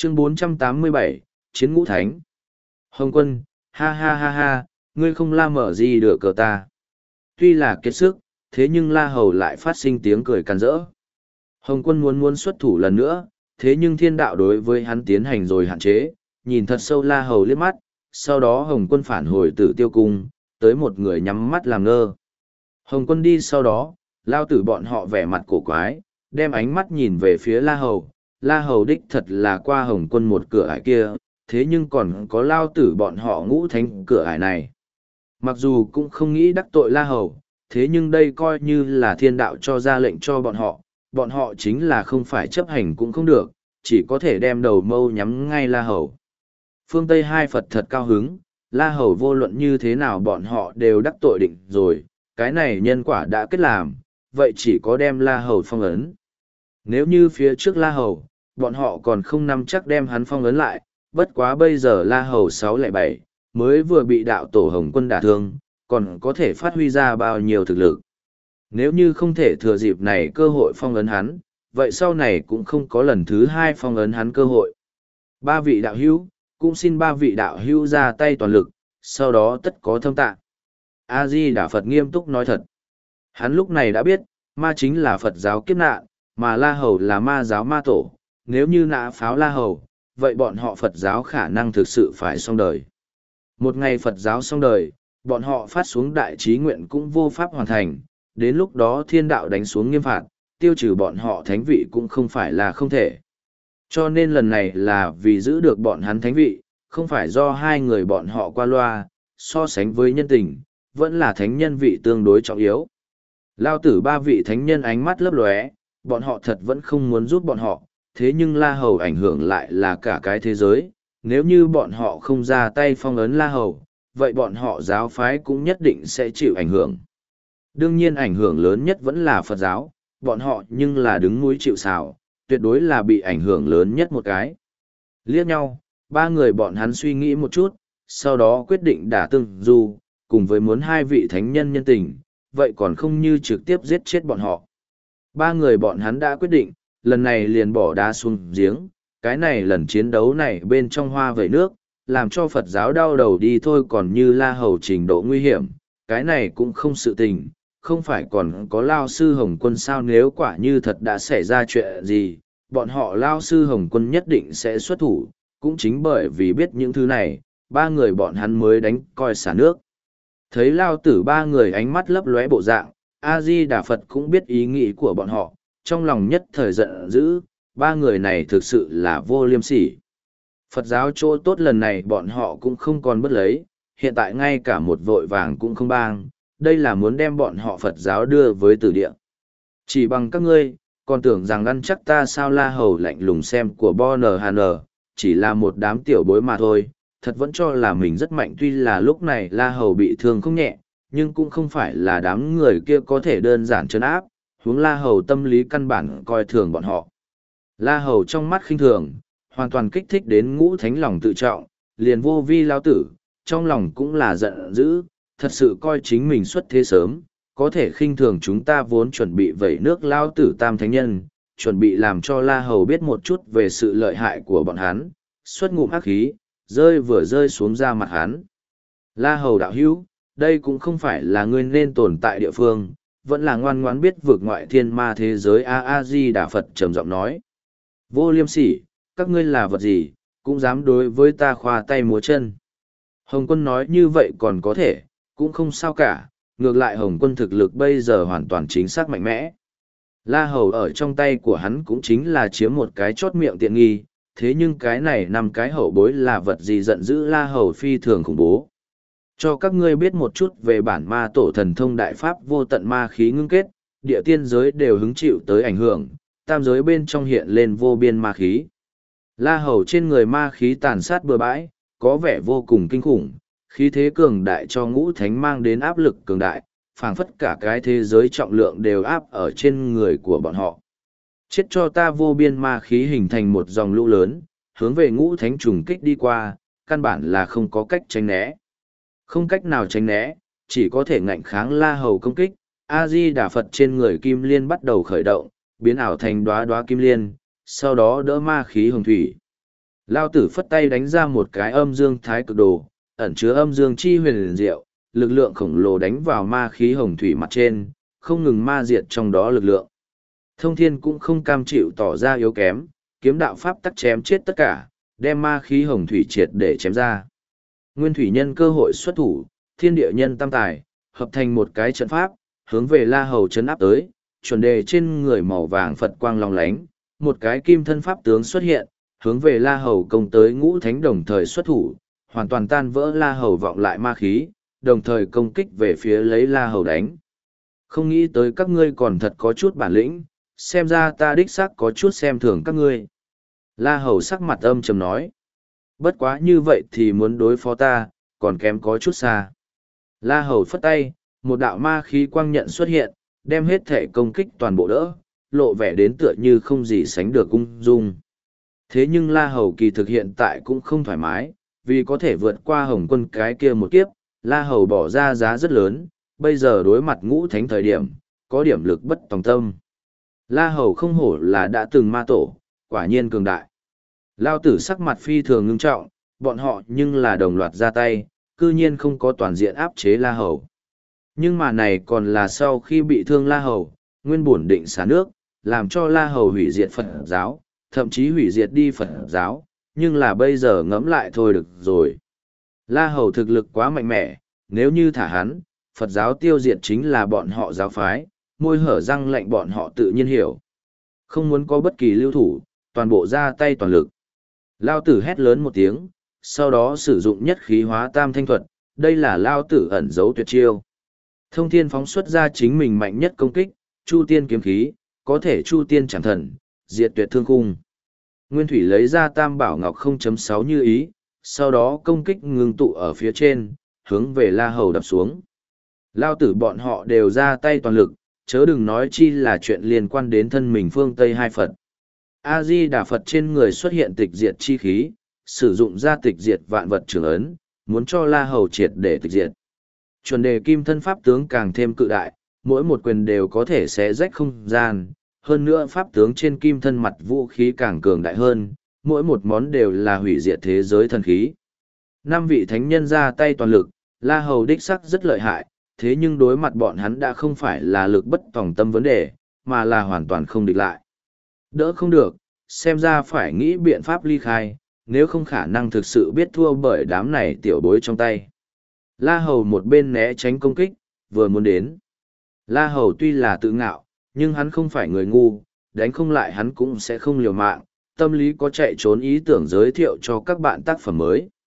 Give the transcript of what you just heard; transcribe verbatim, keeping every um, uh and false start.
Chương bốn trăm tám mươi bảy, Chiến Ngũ Thánh. Hồng Quân, ha ha ha ha, ngươi không la mở gì được cờ ta. Tuy là kiệt sức, thế nhưng La Hầu lại phát sinh tiếng cười càn rỡ. Hồng Quân muốn muốn xuất thủ lần nữa, thế nhưng thiên đạo đối với hắn tiến hành rồi hạn chế, nhìn thật sâu La Hầu liếc mắt, sau đó Hồng Quân phản hồi Tử Tiêu Cung, tới một người nhắm mắt làm ngơ. Hồng Quân đi sau đó, lao tử bọn họ vẻ mặt cổ quái, đem ánh mắt nhìn về phía La Hầu. La Hầu đích thật là qua Hồng Quân một cửa ải kia, thế nhưng còn có lao tử bọn họ ngũ thánh cửa ải này. Mặc dù cũng không nghĩ đắc tội La Hầu, thế nhưng đây coi như là thiên đạo cho ra lệnh cho bọn họ, bọn họ chính là không phải chấp hành cũng không được, chỉ có thể đem đầu mâu nhắm ngay La Hầu. Phương Tây hai Phật thật cao hứng, La Hầu vô luận như thế nào bọn họ đều đắc tội định rồi, cái này nhân quả đã kết làm, vậy chỉ có đem La Hầu phong ấn. Nếu như phía trước La Hầu, bọn họ còn không nắm chắc đem hắn phong ấn lại, bất quá bây giờ La Hầu sáu lẻ bảy, mới vừa bị đạo tổ Hồng Quân đả thương, còn có thể phát huy ra bao nhiêu thực lực. Nếu như không thể thừa dịp này cơ hội phong ấn hắn, vậy sau này cũng không có lần thứ hai phong ấn hắn cơ hội. Ba vị đạo hữu, cũng xin ba vị đạo hữu ra tay toàn lực, sau đó tất có thâm tạ. A-di-đà Phật nghiêm túc nói thật. Hắn lúc này đã biết, ma chính là Phật giáo kiếp nạn, mà La Hầu là ma giáo ma tổ. Nếu như nã pháo La Hầu, vậy bọn họ Phật giáo khả năng thực sự phải xong đời. Một ngày Phật giáo xong đời, bọn họ phát xuống đại trí nguyện cũng vô pháp hoàn thành, đến lúc đó thiên đạo đánh xuống nghiêm phạt, tiêu trừ bọn họ thánh vị cũng không phải là không thể. Cho nên lần này là vì giữ được bọn hắn thánh vị, không phải do hai người bọn họ qua loa, so sánh với nhân tình, vẫn là thánh nhân vị tương đối trọng yếu. Lao tử ba vị thánh nhân ánh mắt lấp lóe, bọn họ thật vẫn không muốn giúp bọn họ, thế nhưng La Hầu ảnh hưởng lại là cả cái thế giới, nếu như bọn họ không ra tay phong ấn La Hầu, vậy bọn họ giáo phái cũng nhất định sẽ chịu ảnh hưởng. Đương nhiên ảnh hưởng lớn nhất vẫn là Phật giáo, bọn họ nhưng là đứng núi chịu sào, tuyệt đối là bị ảnh hưởng lớn nhất một cái. Liếc nhau, ba người bọn hắn suy nghĩ một chút, sau đó quyết định đả tương du, cùng với muốn hai vị thánh nhân nhân tình, vậy còn không như trực tiếp giết chết bọn họ. Ba người bọn hắn đã quyết định, lần này liền bỏ đá xuống giếng, cái này lần chiến đấu này bên trong hoa vẩy nước, làm cho Phật giáo đau đầu đi thôi, còn như La Hầu trình độ nguy hiểm, cái này cũng không sự tình, không phải còn có Lao sư Hồng Quân sao, nếu quả như thật đã xảy ra chuyện gì, bọn họ Lao sư Hồng Quân nhất định sẽ xuất thủ, cũng chính bởi vì biết những thứ này, ba người bọn hắn mới đánh coi xả nước. Thấy Lao tử ba người ánh mắt lấp lóe bộ dạng, A-di-đà Phật cũng biết ý nghĩ của bọn họ, trong lòng nhất thời giận dữ, ba người này thực sự là vô liêm sỉ. Phật giáo chỗ tốt lần này bọn họ cũng không còn bất lấy, hiện tại ngay cả một vội vàng cũng không bang, đây là muốn đem bọn họ Phật giáo đưa với tử địa. Chỉ bằng các ngươi, còn tưởng rằng ăn chắc ta sao? La Hầu lạnh lùng xem của Bo N H N, chỉ là một đám tiểu bối mà thôi, thật vẫn cho là mình rất mạnh. Tuy là lúc này La Hầu bị thương không nhẹ, nhưng cũng không phải là đám người kia có thể đơn giản trấn áp, huống La Hầu tâm lý căn bản coi thường bọn họ. La Hầu trong mắt khinh thường, hoàn toàn kích thích đến ngũ thánh lòng tự trọng, liền vô vi lao tử, trong lòng cũng là giận dữ, thật sự coi chính mình xuất thế sớm, có thể khinh thường chúng ta vốn chuẩn bị vẩy nước lao tử tam thánh nhân, chuẩn bị làm cho La Hầu biết một chút về sự lợi hại của bọn hắn, xuất ngụm ác khí, rơi vừa rơi xuống ra mặt hắn. La Hầu đạo hữu, đây cũng không phải là ngươi nên tồn tại địa phương, vẫn là ngoan ngoãn biết vượt ngoại thiên ma thế giới. A A Di Đà Phật trầm giọng nói. Vô liêm sỉ, các ngươi là vật gì, cũng dám đối với ta khoa tay múa chân. Hồng Quân nói như vậy còn có thể, cũng không sao cả, ngược lại Hồng Quân thực lực bây giờ hoàn toàn chính xác mạnh mẽ. La Hầu ở trong tay của hắn cũng chính là chiếm một cái chót miệng tiện nghi, thế nhưng cái này năm cái hậu bối là vật gì giận dữ. La Hầu phi thường khủng bố. Cho các ngươi biết một chút về bản ma tổ thần thông đại pháp vô tận ma khí ngưng kết, địa tiên giới đều hứng chịu tới ảnh hưởng, tam giới bên trong hiện lên vô biên ma khí. La Hầu trên người ma khí tàn sát bừa bãi, có vẻ vô cùng kinh khủng, khí thế cường đại cho ngũ thánh mang đến áp lực cường đại, phảng phất cả cái thế giới trọng lượng đều áp ở trên người của bọn họ. Chết cho ta! Vô biên ma khí hình thành một dòng lũ lớn, hướng về ngũ thánh trùng kích đi qua, căn bản là không có cách tránh né. Không cách nào tránh né, chỉ có thể ngạnh kháng La Hầu công kích. A-di-đà Phật trên người kim liên bắt đầu khởi động, biến ảo thành đóa đóa kim liên, sau đó đỡ ma khí hồng thủy. Lao tử phất tay đánh ra một cái âm dương thái cực đồ, ẩn chứa âm dương chi huyền liền diệu, lực lượng khổng lồ đánh vào ma khí hồng thủy mặt trên, không ngừng ma diệt trong đó lực lượng. Thông thiên cũng không cam chịu tỏ ra yếu kém, kiếm đạo pháp tắc chém chết tất cả, đem ma khí hồng thủy triệt để chém ra. Nguyên thủy nhân cơ hội xuất thủ, thiên địa nhân tam tài, hợp thành một cái trận pháp, hướng về La Hầu chấn áp tới, chuẩn đề trên người màu vàng Phật quang long lánh, một cái kim thân pháp tướng xuất hiện, hướng về La Hầu công tới ngũ thánh đồng thời xuất thủ, hoàn toàn tan vỡ La Hầu vọng lại ma khí, đồng thời công kích về phía lấy La Hầu đánh. Không nghĩ tới các ngươi còn thật có chút bản lĩnh, xem ra ta đích xác có chút xem thường các ngươi. La Hầu sắc mặt âm trầm nói. Bất quá như vậy thì muốn đối phó ta, còn kém có chút xa. La Hầu phất tay, một đạo ma khí quang nhận xuất hiện, đem hết thể công kích toàn bộ đỡ, lộ vẻ đến tựa như không gì sánh được ung dung. Thế nhưng La Hầu kỳ thực hiện tại cũng không thoải mái, vì có thể vượt qua Hồng Quân cái kia một kiếp, La Hầu bỏ ra giá rất lớn, bây giờ đối mặt ngũ thánh thời điểm, có điểm lực bất tòng tâm. La Hầu không hổ là đã từng ma tổ, quả nhiên cường đại. Lao tử sắc mặt phi thường ngưng trọng, bọn họ nhưng là đồng loạt ra tay, cư nhiên không có toàn diện áp chế La Hầu. Nhưng mà này còn là sau khi bị thương La Hầu, nguyên bổn định xả nước, làm cho La Hầu hủy diệt Phật giáo, thậm chí hủy diệt đi Phật giáo, nhưng là bây giờ ngẫm lại thôi được rồi. La Hầu thực lực quá mạnh mẽ, nếu như thả hắn, Phật giáo tiêu diệt chính là bọn họ giáo phái, môi hở răng lệnh bọn họ tự nhiên hiểu. Không muốn có bất kỳ lưu thủ, toàn bộ ra tay toàn lực. Lao tử hét lớn một tiếng, sau đó sử dụng nhất khí hóa tam thanh thuật, đây là Lao tử ẩn giấu tuyệt chiêu. Thông thiên phóng xuất ra chính mình mạnh nhất công kích, chu tiên kiếm khí, có thể chu tiên chẳng thần, diệt tuyệt thương khung. Nguyên thủy lấy ra tam bảo ngọc không chấm sáu như ý, sau đó công kích ngưng tụ ở phía trên, hướng về La Hầu đập xuống. Lao tử bọn họ đều ra tay toàn lực, chớ đừng nói chi là chuyện liên quan đến thân mình phương Tây hai Phật. A-di-đà Phật trên người xuất hiện tịch diệt chi khí, sử dụng ra tịch diệt vạn vật trường ấn, muốn cho La Hầu triệt để tịch diệt. Chuẩn đề kim thân pháp tướng càng thêm cự đại, mỗi một quyền đều có thể xé rách không gian, hơn nữa pháp tướng trên kim thân mặt vũ khí càng cường đại hơn, mỗi một món đều là hủy diệt thế giới thần khí. Năm vị thánh nhân ra tay toàn lực, La Hầu đích sắc rất lợi hại, thế nhưng đối mặt bọn hắn đã không phải là lực bất tòng tâm vấn đề, mà là hoàn toàn không địch lại. Đỡ không được, xem ra phải nghĩ biện pháp ly khai, nếu không khả năng thực sự biết thua bởi đám này tiểu bối trong tay. La Hầu một bên né tránh công kích, vừa muốn đến. La Hầu tuy là tự ngạo, nhưng hắn không phải người ngu, đánh không lại hắn cũng sẽ không liều mạng, tâm lý có chạy trốn ý tưởng giới thiệu cho các bạn tác phẩm mới.